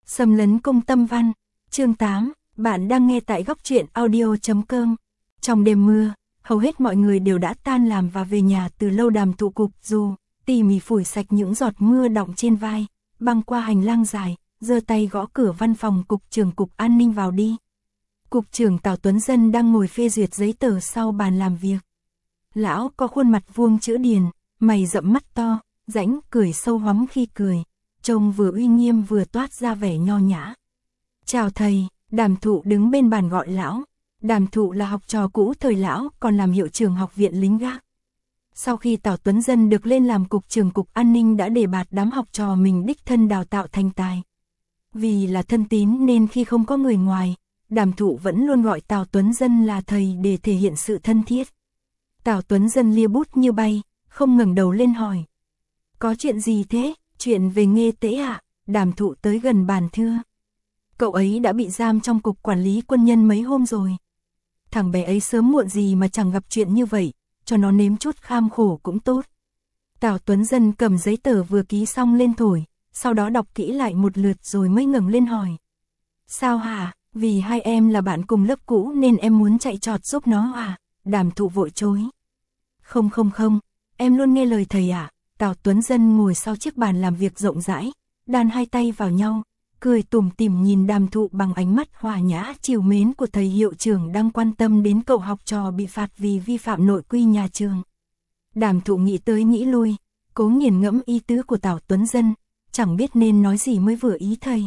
Xâm lấn cung tâm văn. Chương 8, bạn đang nghe tại góc truyện audio.com. Trong đêm mưa, hầu hết mọi người đều đã tan làm và về nhà từ lâu. Đàm Thụ cụp dù, tỉ mỉ phủi sạch những giọt mưa đọng trên vai, băng qua hành lang dài, giơ tay gõ cửa văn phòng cục trưởng cục an ninh vào đi. Cục trưởng Tào Tuấn Dân đang ngồi phê duyệt giấy tờ sau bàn làm việc. Lão có khuôn mặt vuông chữ điền, mày rậm mắt to, rãnh cười sâu hoắm khi cười, trông vừa uy nghiêm vừa toát ra vẻ nho nhã. Chào thầy, Đàm Thụ đứng bên bàn gọi lão. Đàm Thụ là học trò cũ thời lão còn làm hiệu trưởng học viện lính gác. Sau khi Tào Tuấn Dân được lên làm cục trưởng cục an ninh đã đề bạt đám học trò mình đích thân đào tạo thành tài. Vì là thân tín nên khi không có người ngoài, Đàm Thụ vẫn luôn gọi Tào Tuấn Dân là thầy để thể hiện sự thân thiết. Tào Tuấn Dân lia bút như bay, không ngẩng đầu lên hỏi. Có chuyện gì thế? Chuyện về Nghê Tế ạ? Đàm Thụ tới gần bàn thưa. Cậu ấy đã bị giam trong cục quản lý quân nhân mấy hôm rồi. Thằng bé ấy sớm muộn gì mà chẳng gặp chuyện như vậy, cho nó nếm chút kham khổ cũng tốt. Tào Tuấn Dân cầm giấy tờ vừa ký xong lên thổi, sau đó đọc kỹ lại một lượt rồi mới ngẩng lên hỏi. Sao hả? Vì hai em là bạn cùng lớp cũ nên em muốn chạy trọt giúp nó à? Đàm Thụ vội chối. Không, em luôn nghe lời thầy ạ. Tào Tuấn Dân ngồi sau chiếc bàn làm việc rộng rãi, đan hai tay vào nhau, cười tủm tỉm nhìn Đàm Thụ bằng ánh mắt hòa nhã trìu mến của thầy hiệu trưởng đang quan tâm đến cậu học trò bị phạt vì vi phạm nội quy nhà trường. Đàm Thụ nghĩ tới nghĩ lui, cố nghiền ngẫm ý tứ của Tào Tuấn Dân, chẳng biết nên nói gì mới vừa ý thầy.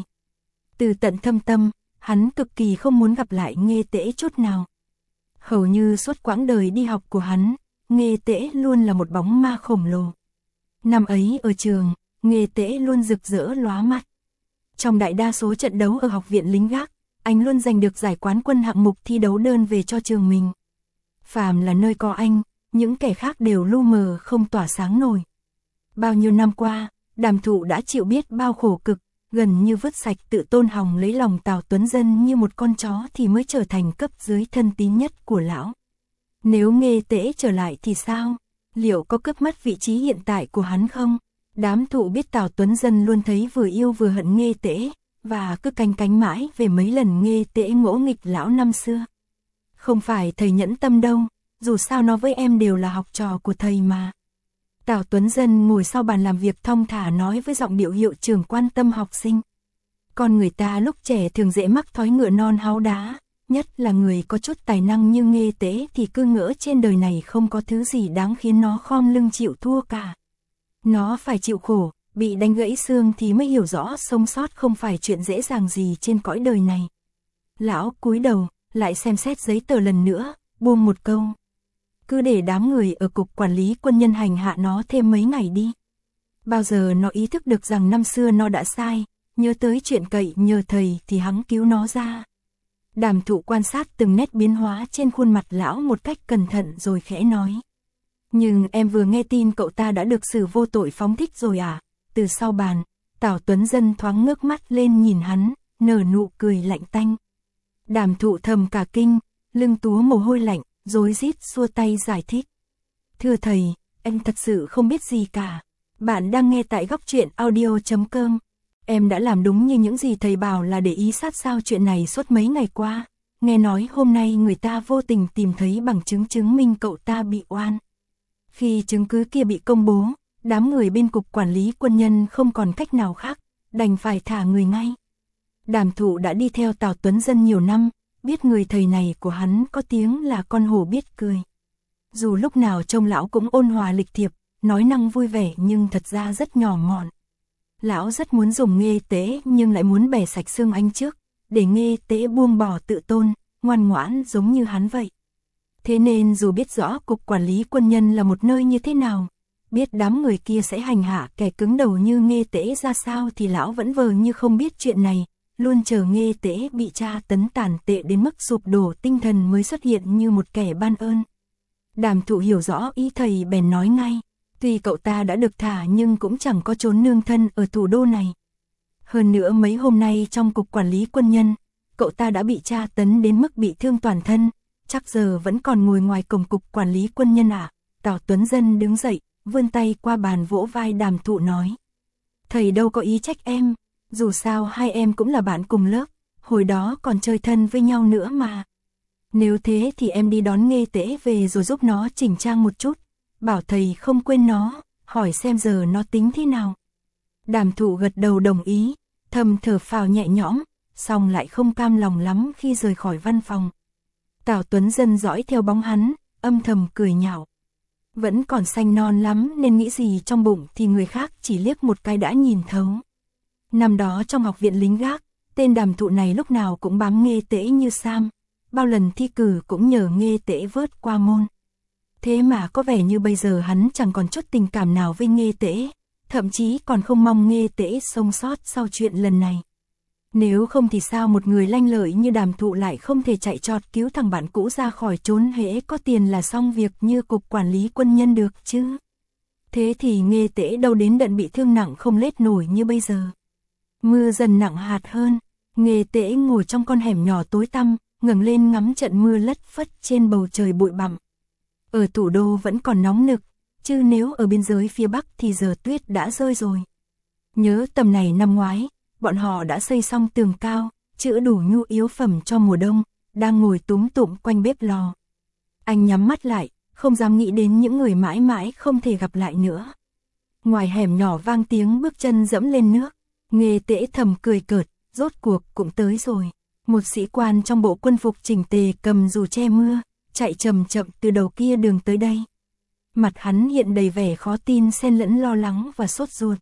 Từ tận thâm tâm, hắn cực kỳ không muốn gặp lại Nghê Tế chút nào. Hầu như suốt quãng đời đi học của hắn, Nghê Tế luôn là một bóng ma khổng lồ. Năm ấy ở trường, Nghê Tế luôn rực rỡ lóa mắt. Trong đại đa số trận đấu ở học viện lính gác, anh luôn giành được giải quán quân hạng mục thi đấu đơn về cho trường mình. Phàm là nơi có anh, những kẻ khác đều lu mờ không tỏa sáng nổi. Bao nhiêu năm qua, Đàm Thụ đã chịu biết bao khổ cực, gần như vứt sạch tự tôn hòng lấy lòng Tào Tuấn Dân như một con chó thì mới trở thành cấp dưới thân tín nhất của lão. Nếu Nghê Tế trở lại thì sao? Liệu có cướp mất vị trí hiện tại của hắn không? Đám Thụ biết Tào Tuấn Dân luôn thấy vừa yêu vừa hận Nghê Tế, và cứ canh cánh mãi về mấy lần Nghê Tế ngỗ nghịch lão năm xưa. Không phải thầy nhẫn tâm đâu, dù sao nó với em đều là học trò của thầy mà. Tào Tuấn Dân ngồi sau bàn làm việc thong thả nói với giọng điệu hiệu trưởng quan tâm học sinh. Con người ta lúc trẻ thường dễ mắc thói ngựa non háu đá, nhất là người có chút tài năng như Nghê Tế thì cứ ngỡ trên đời này không có thứ gì đáng khiến nó khom lưng chịu thua cả. Nó phải chịu khổ, bị đánh gãy xương thì mới hiểu rõ sống sót không phải chuyện dễ dàng gì trên cõi đời này. Lão cúi đầu, lại xem xét giấy tờ lần nữa, buông một câu. Cứ để đám người ở cục quản lý quân nhân hành hạ nó thêm mấy ngày đi. Bao giờ nó ý thức được rằng năm xưa nó đã sai, nhớ tới chuyện cậy nhờ thầy thì hắn cứu nó ra. Đàm Thụ quan sát từng nét biến hóa trên khuôn mặt lão một cách cẩn thận rồi khẽ nói. Nhưng em vừa nghe tin cậu ta đã được xử vô tội phóng thích rồi à? Từ sau bàn, Tào Tuấn Dân thoáng ngước mắt lên nhìn hắn, nở nụ cười lạnh tanh. Đàm Thụ thầm cả kinh, lưng túa mồ hôi lạnh, rối rít xua tay giải thích. Thưa thầy, em thật sự không biết gì cả. Bạn đang nghe tại góc truyện audio.com. Em đã làm đúng như những gì thầy bảo là để ý sát sao chuyện này suốt mấy ngày qua. Nghe nói hôm nay người ta vô tình tìm thấy bằng chứng chứng minh cậu ta bị oan. Khi chứng cứ kia bị công bố, đám người bên cục quản lý quân nhân không còn cách nào khác, đành phải thả người ngay. Đàm Thụ đã đi theo Tào Tuấn Dân nhiều năm, biết người thầy này của hắn có tiếng là con hổ biết cười. Dù lúc nào trông lão cũng ôn hòa lịch thiệp, nói năng vui vẻ nhưng thật ra rất nhỏ mọn. Lão rất muốn dùng Nghê Tế nhưng lại muốn bẻ sạch xương anh trước, để Nghê Tế buông bỏ tự tôn, ngoan ngoãn giống như hắn vậy. Thế nên dù biết rõ cục quản lý quân nhân là một nơi như thế nào, biết đám người kia sẽ hành hạ kẻ cứng đầu như Nghê Tế ra sao thì lão vẫn vờ như không biết chuyện này, luôn chờ Nghê Tế bị tra tấn tàn tệ đến mức sụp đổ tinh thần mới xuất hiện như một kẻ ban ơn. Đàm Thụ hiểu rõ ý thầy bèn nói ngay, tuy cậu ta đã được thả nhưng cũng chẳng có chốn nương thân ở thủ đô này. Hơn nữa mấy hôm nay trong cục quản lý quân nhân, cậu ta đã bị tra tấn đến mức bị thương toàn thân, chắc giờ vẫn còn ngồi ngoài cổng cục quản lý quân nhân à? Tào Tuấn Dân đứng dậy, vươn tay qua bàn vỗ vai Đàm Thụ nói. Thầy đâu có ý trách em, Dù sao hai em cũng là bạn cùng lớp, hồi đó còn chơi thân với nhau nữa mà. Nếu thế thì em đi đón Nghê Tễ về rồi giúp nó chỉnh trang một chút, bảo thầy không quên nó, hỏi xem giờ nó tính thế nào. Đàm Thụ gật đầu đồng ý, thầm thở phào nhẹ nhõm, xong lại không cam lòng lắm khi rời khỏi văn phòng. Tào Tuấn Dân dõi theo bóng hắn, âm thầm cười nhạo. Vẫn còn xanh non lắm nên nghĩ gì trong bụng thì người khác chỉ liếc một cái đã nhìn thấu. Năm đó trong học viện lính gác, tên Đàm Thụ này lúc nào cũng bám Nghê Tễ như Sam, bao lần thi cử cũng nhờ Nghê Tễ vớt qua môn. Thế mà có vẻ như bây giờ hắn chẳng còn chút tình cảm nào với Nghê Tễ, thậm chí còn không mong Nghê Tễ sống sót sau chuyện lần này. Nếu không thì sao một người lanh lợi như Đàm Thụ lại không thể chạy trọt cứu thằng bạn cũ ra khỏi chốn hễ có tiền là xong việc như cục quản lý quân nhân được chứ. Thế thì Nghê Tễ đâu đến đận bị thương nặng không lết nổi như bây giờ. Mưa dần nặng hạt hơn, Nghê Tễ ngồi trong con hẻm nhỏ tối tăm, ngẩng lên ngắm trận mưa lất phất trên bầu trời bụi bặm. Ở thủ đô vẫn còn nóng nực, chứ nếu ở biên giới phía Bắc thì giờ tuyết đã rơi rồi. Nhớ tầm này năm ngoái, bọn họ đã xây xong tường cao, chữa đủ nhu yếu phẩm cho mùa đông, đang ngồi túm tụm quanh bếp lò. Anh nhắm mắt lại, không dám nghĩ đến những người mãi mãi không thể gặp lại nữa. Ngoài hẻm nhỏ vang tiếng bước chân dẫm lên nước, Nghê Tễ thầm cười cợt, rốt cuộc cũng tới rồi. Một sĩ quan trong bộ quân phục chỉnh tề cầm dù che mưa, chạy chậm chậm từ đầu kia đường tới đây. Mặt hắn hiện đầy vẻ khó tin xen lẫn lo lắng và sốt ruột.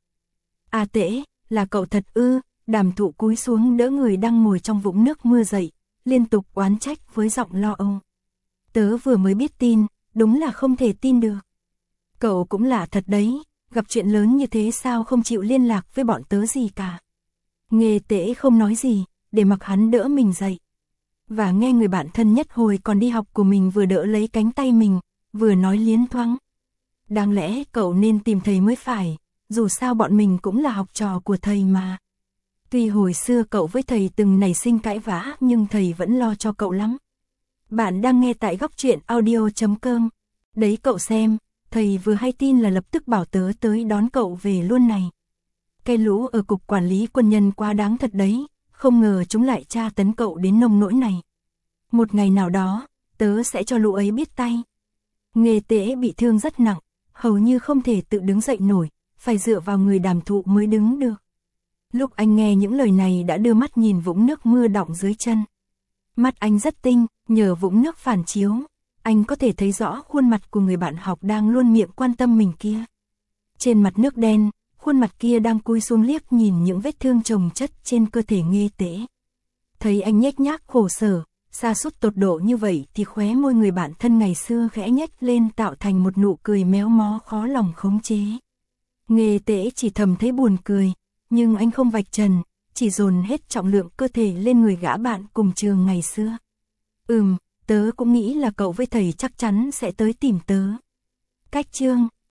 À Tễ, là cậu thật ư? Đàm Thụ cúi xuống đỡ người đang ngồi trong vũng nước mưa dậy, liên tục oán trách với giọng lo âu. Tớ vừa mới biết tin, đúng là không thể tin được. Cậu cũng lạ thật đấy, gặp chuyện lớn như thế sao không chịu liên lạc với bọn tớ gì cả. Nghê Tễ không nói gì, để mặc hắn đỡ mình dậy. Và nghe người bạn thân nhất hồi còn đi học của mình vừa đỡ lấy cánh tay mình, vừa nói liến thoáng. Đáng lẽ cậu nên tìm thầy mới phải, dù sao bọn mình cũng là học trò của thầy mà. Tuy hồi xưa cậu với thầy từng nảy sinh cãi vã nhưng thầy vẫn lo cho cậu lắm. Bạn đang nghe tại góc truyện audio.com. Đấy cậu xem, thầy vừa hay tin là lập tức bảo tớ tới đón cậu về luôn này. Cái lũ ở cục quản lý quân nhân quá đáng thật đấy, không ngờ chúng lại tra tấn cậu đến nông nỗi này. Một ngày nào đó, tớ sẽ cho lũ ấy biết tay. Nghê Tễ bị thương rất nặng, hầu như không thể tự đứng dậy nổi, phải dựa vào người Đàm Thụ mới đứng được. Lúc anh nghe những lời này đã đưa mắt nhìn vũng nước mưa đọng dưới chân. Mắt anh rất tinh, nhờ vũng nước phản chiếu, anh có thể thấy rõ khuôn mặt của người bạn học đang luôn miệng quan tâm mình kia. Trên mặt nước đen, khuôn mặt kia đang cúi xuống liếc nhìn những vết thương chồng chất trên cơ thể Nghê Tễ. Thấy anh nhếch nhác khổ sở, sa sút tột độ như vậy thì khóe môi người bạn thân ngày xưa khẽ nhếch lên tạo thành một nụ cười méo mó khó lòng khống chế. Nghê Tễ chỉ thầm thấy buồn cười, nhưng anh không vạch trần, chỉ dồn hết trọng lượng cơ thể lên người gã bạn cùng trường ngày xưa. Tớ cũng nghĩ là cậu với thầy chắc chắn sẽ tới tìm tớ. Cách chương